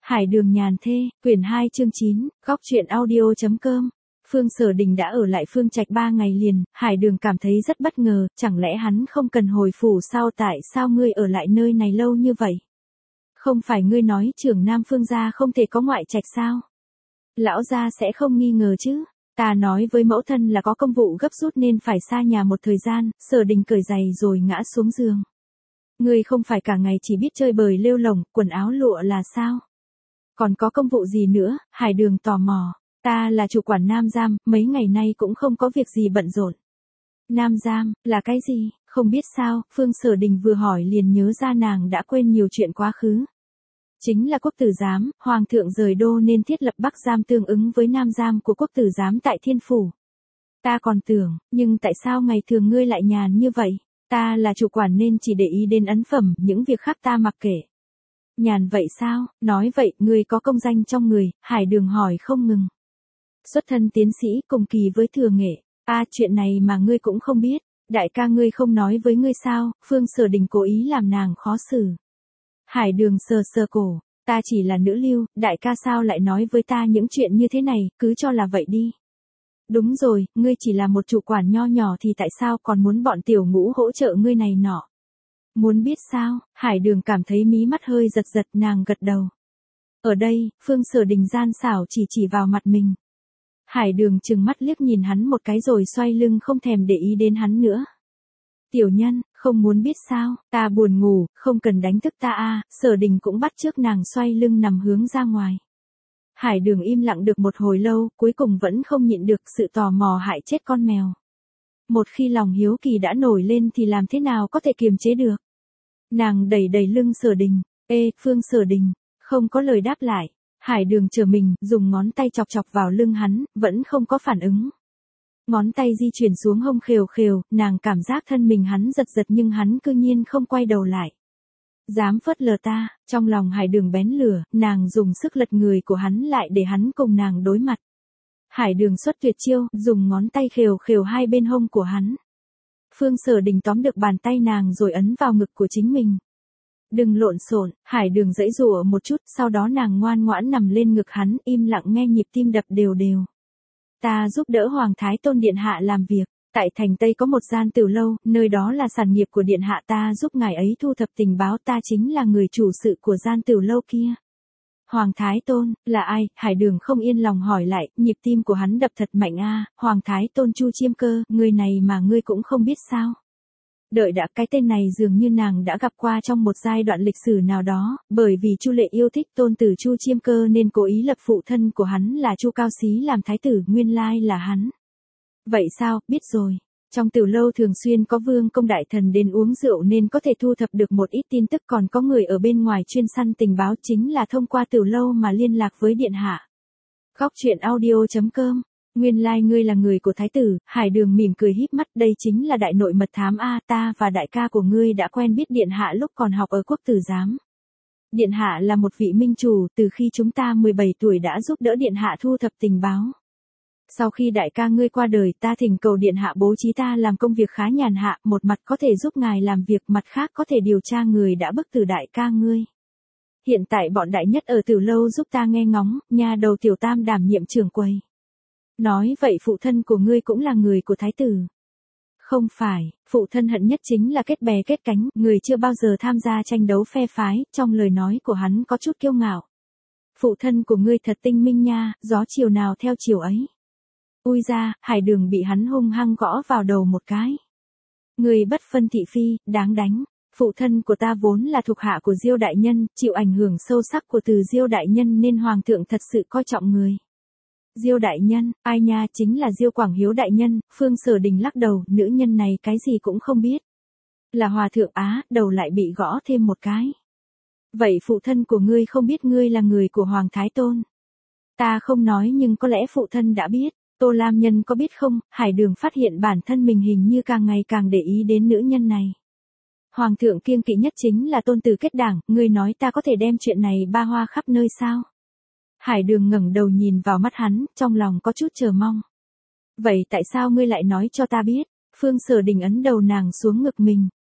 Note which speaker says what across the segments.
Speaker 1: Hải Đường nhàn thê, quyển 2 chương 9, góc truyện audio.com. Phương Sở Đình đã ở lại Phương Trạch 3 ngày liền, Hải Đường cảm thấy rất bất ngờ, chẳng lẽ hắn không cần hồi phủ sao, tại sao ngươi ở lại nơi này lâu như vậy? Không phải ngươi nói trưởng Nam Phương gia không thể có ngoại trạch sao? Lão gia sẽ không nghi ngờ chứ? Ta nói với mẫu thân là có công vụ gấp rút nên phải xa nhà một thời gian. Sở Đình cởi giày rồi ngã xuống giường. Ngươi không phải cả ngày chỉ biết chơi bời lêu lổng, quần áo lụa là sao? Còn có công vụ gì nữa? Hải Đường tò mò. Ta là chủ quản Nam Giam, mấy ngày nay cũng không có việc gì bận rộn. Nam Giam, là cái gì? Không biết sao, Phương Sở Đình vừa hỏi liền nhớ ra nàng đã quên nhiều chuyện quá khứ. Chính là quốc tử giám, Hoàng thượng rời đô nên thiết lập Bắc Giam tương ứng với Nam Giam của quốc tử giám tại Thiên Phủ. Ta còn tưởng, nhưng tại sao ngày thường ngươi lại nhàn như vậy? Ta là chủ quản nên chỉ để ý đến ấn phẩm, những việc khác ta mặc kệ. Nhàn vậy sao? Nói vậy, ngươi có công danh trong người? Hải Đường hỏi không ngừng. Xuất thân tiến sĩ cùng kỳ với thừa nghệ. Chuyện này mà ngươi cũng không biết. Đại ca ngươi không nói với ngươi sao? Phương Sở Đình cố ý làm nàng khó xử. Hải Đường sờ sờ cổ. Ta chỉ là nữ lưu, đại ca sao lại nói với ta những chuyện như thế này, cứ cho là vậy đi. Đúng rồi, ngươi chỉ là một chủ quản nho nhỏ thì tại sao còn muốn bọn tiểu ngũ hỗ trợ ngươi này nọ? Muốn biết sao? Hải Đường cảm thấy mí mắt hơi giật giật, nàng gật đầu. Ở đây, Phương Sở Đình gian xảo chỉ vào mặt mình. Hải Đường trừng mắt liếc nhìn hắn một cái rồi xoay lưng không thèm để ý đến hắn nữa. Tiểu nhân, không muốn biết sao, ta buồn ngủ, không cần đánh thức ta. Sở Đình cũng bắt chước nàng xoay lưng nằm hướng ra ngoài. Hải Đường im lặng được một hồi lâu, cuối cùng vẫn không nhịn được sự tò mò hại chết con mèo. Một khi lòng hiếu kỳ đã nổi lên thì làm thế nào có thể kiềm chế được. Nàng đẩy lưng Sở Đình. Phương Sở Đình, không có lời đáp lại. Hải Đường chờ mình, dùng ngón tay chọc vào lưng hắn, vẫn không có phản ứng. Ngón tay di chuyển xuống hông khều, nàng cảm giác thân mình hắn giật nhưng hắn cư nhiên không quay đầu lại. Dám phớt lờ ta, trong lòng Hải Đường bén lửa, nàng dùng sức lật người của hắn lại để hắn cùng nàng đối mặt. Hải Đường xuất tuyệt chiêu, dùng ngón tay khều hai bên hông của hắn. Phương Sở Đình tóm được bàn tay nàng rồi ấn vào ngực của chính mình. Đừng lộn xộn, Hải Đường giãy giụa một chút, sau đó nàng ngoan ngoãn nằm lên ngực hắn, im lặng nghe nhịp tim đập đều. Ta giúp đỡ Hoàng Thái Tôn Điện Hạ làm việc, tại thành Tây có một gian tiểu lâu, nơi đó là sản nghiệp của Điện Hạ, ta giúp ngài ấy thu thập tình báo, ta chính là người chủ sự của gian tiểu lâu kia. Hoàng Thái Tôn, là ai? Hải Đường không yên lòng hỏi lại, nhịp tim của hắn đập thật mạnh. Hoàng Thái Tôn Chu Chiêm Cơ, người này mà ngươi cũng không biết sao? Đợi đã, cái tên này dường như nàng đã gặp qua trong một giai đoạn lịch sử nào đó, bởi vì Chu Lệ yêu thích tôn tử Chu Chiêm Cơ nên cố ý lập phụ thân của hắn là Chu Cao Xí làm thái tử, nguyên lai là hắn. Vậy sao, biết rồi. Trong tiểu lâu thường xuyên có vương công đại thần đến uống rượu nên có thể thu thập được một ít tin tức, còn có người ở bên ngoài chuyên săn tình báo, chính là thông qua tiểu lâu mà liên lạc với Điện Hạ. Góc truyện audio.com. Nguyên lai ngươi là người của thái tử. Hải Đường mỉm cười híp mắt, đây chính là đại nội mật thám. Ta và đại ca của ngươi đã quen biết Điện Hạ lúc còn học ở quốc tử giám. Điện Hạ là một vị minh chủ, từ khi chúng ta 17 tuổi đã giúp đỡ Điện Hạ thu thập tình báo. Sau khi đại ca ngươi qua đời, ta thỉnh cầu Điện Hạ bố trí ta làm công việc khá nhàn hạ, một mặt có thể giúp ngài làm việc, mặt khác có thể điều tra người đã bức tử đại ca ngươi. Hiện tại bọn đại nhất ở tiểu lâu giúp ta nghe ngóng, nhà đầu tiểu tam đảm nhiệm trưởng quầy. Nói vậy phụ thân của ngươi cũng là người của thái tử. Không phải, phụ thân hận nhất chính là kết bè kết cánh, người chưa bao giờ tham gia tranh đấu phe phái, trong lời nói của hắn có chút kiêu ngạo. Phụ thân của ngươi thật tinh minh nha, gió chiều nào theo chiều ấy. Ui ra, Hải Đường bị hắn hung hăng gõ vào đầu một cái. Người bất phân thị phi, đáng đánh. Phụ thân của ta vốn là thuộc hạ của Diêu đại nhân, chịu ảnh hưởng sâu sắc của từ Diêu đại nhân nên hoàng thượng thật sự coi trọng người. Diêu đại nhân, ai nha, chính là Diêu Quảng Hiếu đại nhân. Phương Sở Đình lắc đầu, nữ nhân này cái gì cũng không biết. Là hòa thượng đầu lại bị gõ thêm một cái. Vậy phụ thân của ngươi không biết ngươi là người của Hoàng Thái Tôn? Ta không nói nhưng có lẽ phụ thân đã biết. Tô Lam Nhân có biết không? Hải Đường phát hiện bản thân mình hình như càng ngày càng để ý đến nữ nhân này. Hoàng thượng kiêng kỵ nhất chính là tôn tử kết đảng, ngươi nói ta có thể đem chuyện này ba hoa khắp nơi sao? Hải Đường ngẩng đầu nhìn vào mắt hắn, trong lòng có chút chờ mong. Vậy tại sao ngươi lại nói cho ta biết? Phương Sở Đình ấn đầu nàng xuống ngực mình.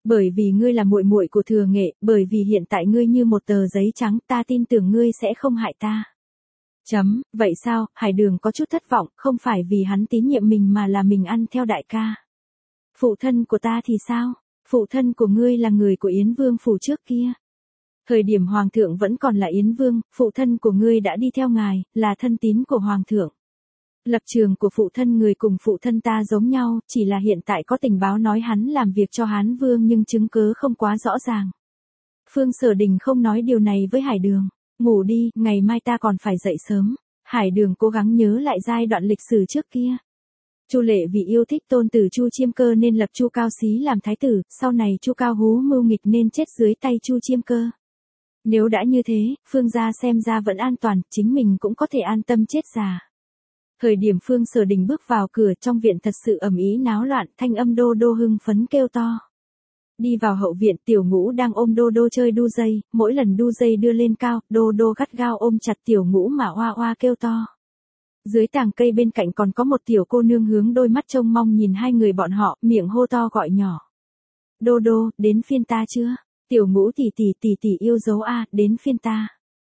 Speaker 1: Bởi vì ngươi là muội muội của Thừa Nghệ, bởi vì hiện tại ngươi như một tờ giấy trắng, ta tin tưởng ngươi sẽ không hại ta. Vậy sao? Hải Đường có chút thất vọng, không phải vì hắn tín nhiệm mình mà là mình ăn theo đại ca. Phụ thân của ta thì sao? Phụ thân của ngươi là người của Yến Vương phủ trước kia. Thời điểm Hoàng thượng vẫn còn là Yến Vương, phụ thân của ngươi đã đi theo ngài, là thân tín của Hoàng thượng. Lập trường của phụ thân người cùng phụ thân ta giống nhau, chỉ là hiện tại có tình báo nói hắn làm việc cho Hán Vương nhưng chứng cớ không quá rõ ràng. Phương Sở Đình không nói điều này với Hải Đường. Ngủ đi, ngày mai ta còn phải dậy sớm. Hải Đường cố gắng nhớ lại giai đoạn lịch sử trước kia. Chu Lệ vì yêu thích tôn tử Chu Chiêm Cơ nên lập Chu Cao Xí làm thái tử, sau này Chu Cao Hú mưu nghịch nên chết dưới tay Chu Chiêm Cơ. Nếu đã như thế, Phương gia xem ra vẫn an toàn, chính mình cũng có thể an tâm chết già. Thời điểm Phương Sở Đình bước vào cửa, trong viện thật sự ầm ĩ náo loạn, thanh âm Đô Đô hưng phấn kêu to. Đi vào hậu viện, Tiểu Ngũ đang ôm Đô Đô chơi đu dây, mỗi lần đu dây đưa lên cao, Đô Đô gắt gao ôm chặt Tiểu Ngũ mà oa oa kêu to. Dưới tàng cây bên cạnh còn có một tiểu cô nương hướng đôi mắt trông mong nhìn hai người bọn họ, miệng hô to gọi nhỏ. Đô Đô, đến phiên ta chưa? Tiểu Ngũ tỷ tỷ yêu dấu a, đến phiên ta.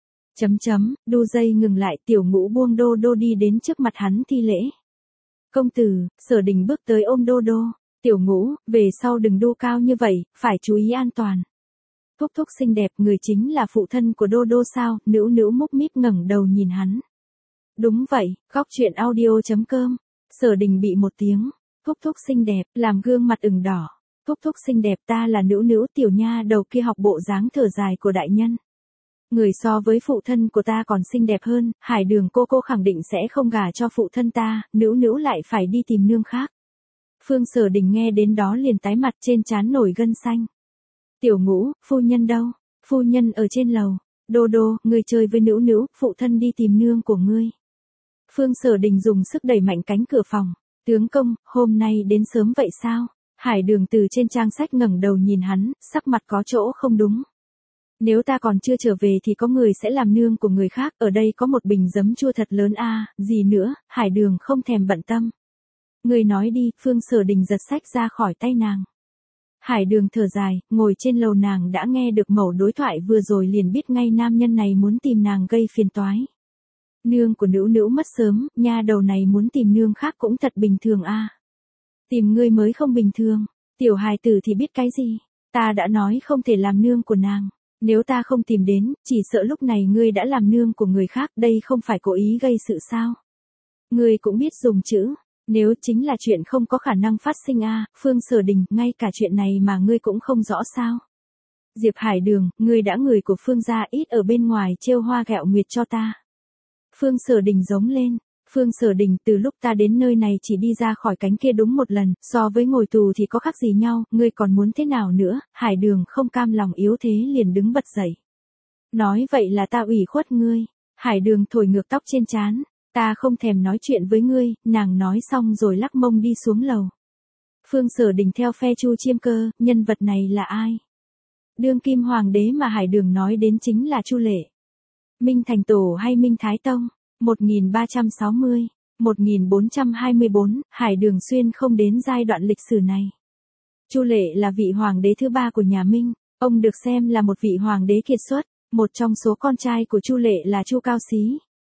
Speaker 1: Đu dây ngừng lại, Tiểu Ngũ buông Đô Đô đi đến trước mặt hắn thi lễ. Công tử, Sở Đình bước tới ôm Đô Đô. Tiểu Ngũ, về sau đừng đu cao như vậy, phải chú ý an toàn. Thúc thúc xinh đẹp, người chính là phụ thân của Đô Đô sao? Nữu Nữu múc míp ngẩng đầu nhìn hắn. Đúng vậy, góc chuyện audio.com. Sở Đình bị một tiếng. Thúc thúc xinh đẹp, làm gương mặt ửng đỏ. Thúc thúc xinh đẹp, ta là Nữu Nữu, tiểu nha đầu kia học bộ dáng thở dài của đại nhân. Người so với phụ thân của ta còn xinh đẹp hơn, Hải Đường cô khẳng định sẽ không gả cho phụ thân ta, Nữu Nữu lại phải đi tìm nương khác. Phương Sở Đình nghe đến đó liền tái mặt, trên trán nổi gân xanh. Tiểu Ngũ, phu nhân đâu? Phu nhân ở trên lầu. Đô Đô, ngươi chơi với Nữu Nữu, phụ thân đi tìm nương của ngươi. Phương Sở Đình dùng sức đẩy mạnh cánh cửa phòng. Tướng công, hôm nay đến sớm vậy sao? Hải Đường từ trên trang sách ngẩng đầu nhìn hắn, sắc mặt có chỗ không đúng. Nếu ta còn chưa trở về thì có người sẽ làm nương của người khác, ở đây có một bình giấm chua thật lớn a, gì nữa? Hải Đường không thèm bận tâm. Người nói đi, Phương Sở Đình giật sách ra khỏi tay nàng. Hải Đường thở dài, ngồi trên lầu nàng đã nghe được mẩu đối thoại vừa rồi liền biết ngay nam nhân này muốn tìm nàng gây phiền toái. Nương của Nữu Nữu mất sớm, nha đầu này muốn tìm nương khác cũng thật bình thường a. Tìm ngươi mới không bình thường, tiểu hài tử thì biết cái gì, ta đã nói không thể làm nương của nàng. Nếu ta không tìm đến, chỉ sợ lúc này ngươi đã làm nương của người khác, đây không phải cố ý gây sự sao. Ngươi cũng biết dùng chữ. Nếu chính là chuyện không có khả năng phát sinh a, Phương Sở Đình, ngay cả chuyện này mà ngươi cũng không rõ sao. Diệp Hải Đường, ngươi đã người của Phương gia, ít ở bên ngoài trêu hoa ghẹo nguyệt cho ta. Phương Sở Đình giống lên. Phương Sở Đình, từ lúc ta đến nơi này chỉ đi ra khỏi cánh kia đúng một lần, so với ngồi tù thì có khác gì nhau, ngươi còn muốn thế nào nữa? Hải Đường không cam lòng yếu thế liền đứng bật dậy. Nói vậy là ta ủy khuất ngươi. Hải Đường thổi ngược tóc trên trán. Ta không thèm nói chuyện với ngươi, nàng nói xong rồi lắc mông đi xuống lầu. Phương Sở Đình theo phe Chu Chiêm Cơ, nhân vật này là ai? Đương kim hoàng đế mà Hải Đường nói đến chính là Chu Lệ. Minh Thành Tổ hay Minh Thái Tông? 1360, 1424, Hải Đường xuyên không đến giai đoạn lịch sử này. Chu Lệ là vị hoàng đế thứ ba của nhà Minh, ông được xem là một vị hoàng đế kiệt xuất, một trong số con trai của Chu Lệ là Chu Cao Xí.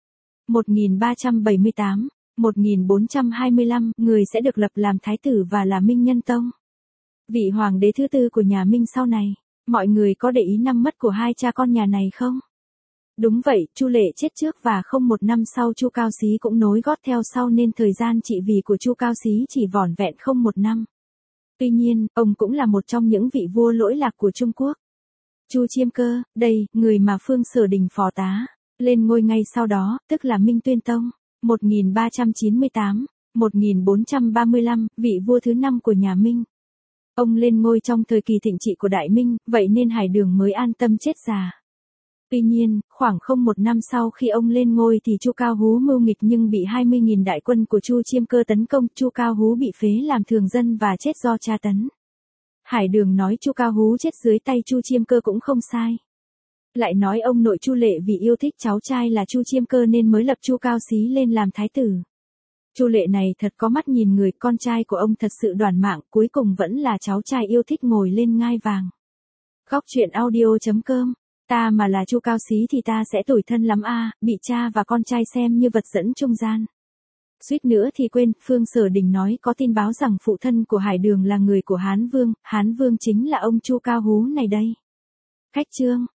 Speaker 1: 1378, 1425, người sẽ được lập làm thái tử và là Minh Nhân Tông. Vị hoàng đế thứ tư của nhà Minh sau này, mọi người có để ý năm mất của hai cha con nhà này không? Đúng vậy, Chu Lệ chết trước và không một năm sau Chu Cao Xí cũng nối gót theo sau nên thời gian trị vì của Chu Cao Xí chỉ vỏn vẹn không một năm. Tuy nhiên, ông cũng là một trong những vị vua lỗi lạc của Trung Quốc. Chu Chiêm Cơ, đây, người mà Phương Sở Đình phò tá, lên ngôi ngay sau đó, tức là Minh Tuyên Tông, 1398, 1435, vị vua thứ 5 của nhà Minh. Ông lên ngôi trong thời kỳ thịnh trị của Đại Minh, vậy nên Hải Đường mới an tâm chết già. Tuy nhiên, khoảng không một năm sau khi ông lên ngôi thì Chu Cao Hú mưu nghịch nhưng bị 20.000 đại quân của Chu Chiêm Cơ tấn công, Chu Cao Hú bị phế làm thường dân và chết do tra tấn. Hải Đường nói Chu Cao Hú chết dưới tay Chu Chiêm Cơ cũng không sai. Lại nói ông nội Chu Lệ vì yêu thích cháu trai là Chu Chiêm Cơ nên mới lập Chu Cao Xí lên làm thái tử. Chu Lệ này thật có mắt nhìn người, con trai của ông thật sự đoản mạng, cuối cùng vẫn là cháu trai yêu thích ngồi lên ngai vàng. Góc truyện audio.com. Ta mà là Chu Cao Xí thì ta sẽ tủi thân lắm a, bị cha và con trai xem như vật dẫn trung gian. Suýt nữa thì quên, Phương Sở Đình nói có tin báo rằng phụ thân của Hải Đường là người của Hán Vương chính là ông Chu Cao Hú này đây. Khách chương.